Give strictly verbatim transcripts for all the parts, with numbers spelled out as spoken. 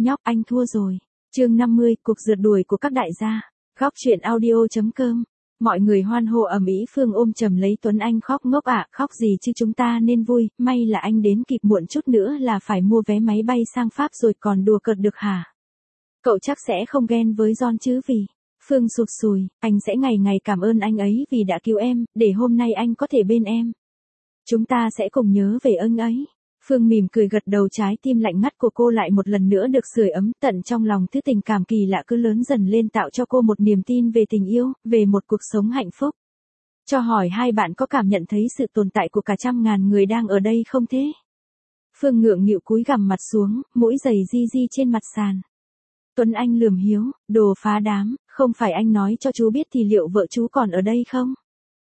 nhóc anh thua rồi. Chương năm mươi, cuộc rượt đuổi của các đại gia. Góc truyện audio.com. Mọi người hoan hô ầm ĩ. Phương ôm chầm lấy Tuấn Anh khóc ngốc ạ, à, khóc gì chứ chúng ta nên vui, may là anh đến kịp, muộn chút nữa là phải mua vé máy bay sang Pháp rồi, còn đùa cợt được hả? Cậu chắc sẽ không ghen với John chứ vì... Phương sụt sùi, anh sẽ ngày ngày cảm ơn anh ấy vì đã cứu em, để hôm nay anh có thể bên em. Chúng ta sẽ cùng nhớ về ơn ấy. Phương mỉm cười gật đầu, trái tim lạnh ngắt của cô lại một lần nữa được sưởi ấm, tận trong lòng thứ tình cảm kỳ lạ cứ lớn dần lên, tạo cho cô một niềm tin về tình yêu, về một cuộc sống hạnh phúc. Cho hỏi hai bạn có cảm nhận thấy sự tồn tại của cả trăm ngàn người đang ở đây không thế? Phương ngượng nghịu cúi gằm mặt xuống, mũi giày di di trên mặt sàn. Tuấn Anh lườm hiếu, đồ phá đám, không phải anh nói cho chú biết thì liệu vợ chú còn ở đây không?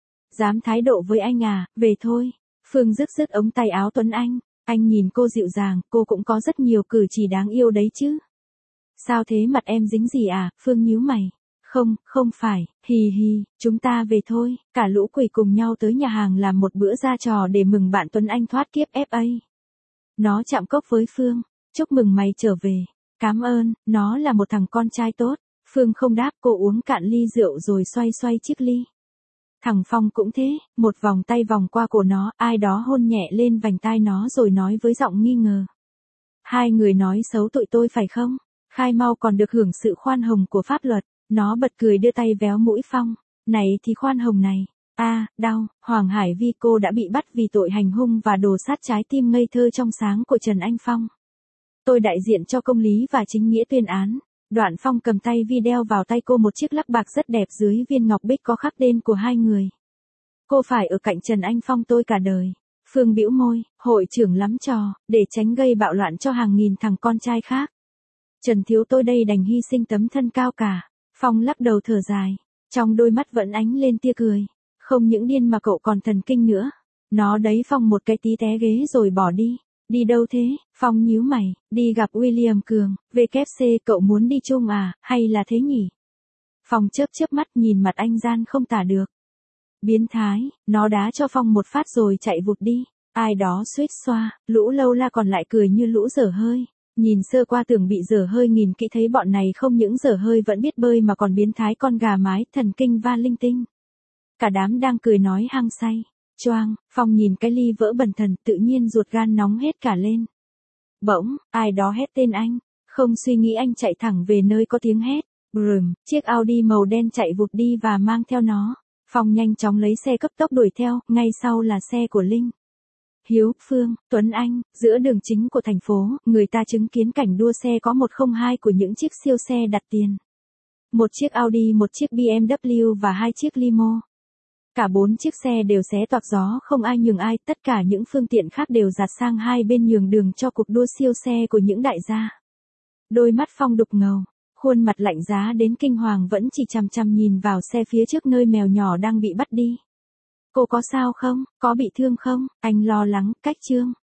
Dám thái độ với anh à, về thôi. Phương rứt rứt ống tay áo Tuấn Anh. Anh nhìn cô dịu dàng, cô cũng có rất nhiều cử chỉ đáng yêu đấy chứ. Sao thế, mặt em dính gì à? Phương nhíu mày. Không, không phải, hì hì, chúng ta về thôi. Cả lũ quỷ cùng nhau tới nhà hàng làm một bữa ra trò để mừng bạn Tuấn Anh thoát kiếp ép a. Nó chạm cốc với Phương. Chúc mừng mày trở về. Cảm ơn, nó là một thằng con trai tốt. Phương không đáp, cô uống cạn ly rượu rồi xoay xoay chiếc ly. Thằng Phong cũng thế, một vòng tay vòng qua cổ nó, ai đó hôn nhẹ lên vành tai nó rồi nói với giọng nghi ngờ. Hai người nói xấu tụi tôi phải không? Khai mau còn được hưởng sự khoan hồng của pháp luật. Nó bật cười đưa tay véo mũi Phong. Này thì khoan hồng này. A, à, đau. Hoàng Hải Vi, cô đã bị bắt vì tội hành hung và đồ sát trái tim ngây thơ trong sáng của Trần Anh Phong. Tôi đại diện cho công lý và chính nghĩa tuyên án. Đoạn Phong cầm tay Vi đeo vào tay cô một chiếc lắc bạc rất đẹp, dưới viên ngọc bích có khắc tên của hai người. Cô phải ở cạnh Trần Anh Phong tôi cả đời. Phương bĩu môi, hội trưởng lắm trò, để tránh gây bạo loạn cho hàng nghìn thằng con trai khác. Trần thiếu tôi đây đành hy sinh tấm thân cao cả. Phong lắc đầu thở dài, trong đôi mắt vẫn ánh lên tia cười. Không những điên mà cậu còn thần kinh nữa. Nó đấy. Phong một cái tí té ghế rồi bỏ đi. Đi đâu thế? Phong nhíu mày, đi gặp William Cường, vê kép xê, cậu muốn đi chung à, hay là thế nhỉ? Phong chớp chớp mắt nhìn mặt anh gian không tả được. Biến thái, nó đá cho Phong một phát rồi chạy vụt đi. Ai đó suýt xoa, lũ lâu la còn lại cười như lũ dở hơi. Nhìn sơ qua tưởng bị dở hơi, nhìn kỹ thấy bọn này không những dở hơi vẫn biết bơi mà còn biến thái, con gà mái, thần kinh va linh tinh. Cả đám đang cười nói hăng say. Choang, Phong nhìn cái ly vỡ bần thần, tự nhiên ruột gan nóng hết cả lên. Bỗng, ai đó hét tên anh. Không suy nghĩ anh chạy thẳng về nơi có tiếng hét. Brùm, chiếc Audi màu đen chạy vụt đi và mang theo nó. Phong nhanh chóng lấy xe cấp tốc đuổi theo, ngay sau là xe của Linh. Hiếu, Phương, Tuấn Anh, giữa đường chính của thành phố, người ta chứng kiến cảnh đua xe có một không hai của những chiếc siêu xe đặt tiền. Một chiếc Audi, một chiếc bê em vê và hai chiếc limo. Cả bốn chiếc xe đều xé toạc gió, không ai nhường ai, tất cả những phương tiện khác đều dạt sang hai bên nhường đường cho cuộc đua siêu xe của những đại gia. Đôi mắt Phong đục ngầu, khuôn mặt lạnh giá đến kinh hoàng vẫn chỉ chằm chằm nhìn vào xe phía trước nơi mèo nhỏ đang bị bắt đi. Cô có sao không, có bị thương không? Anh lo lắng, cách Trương.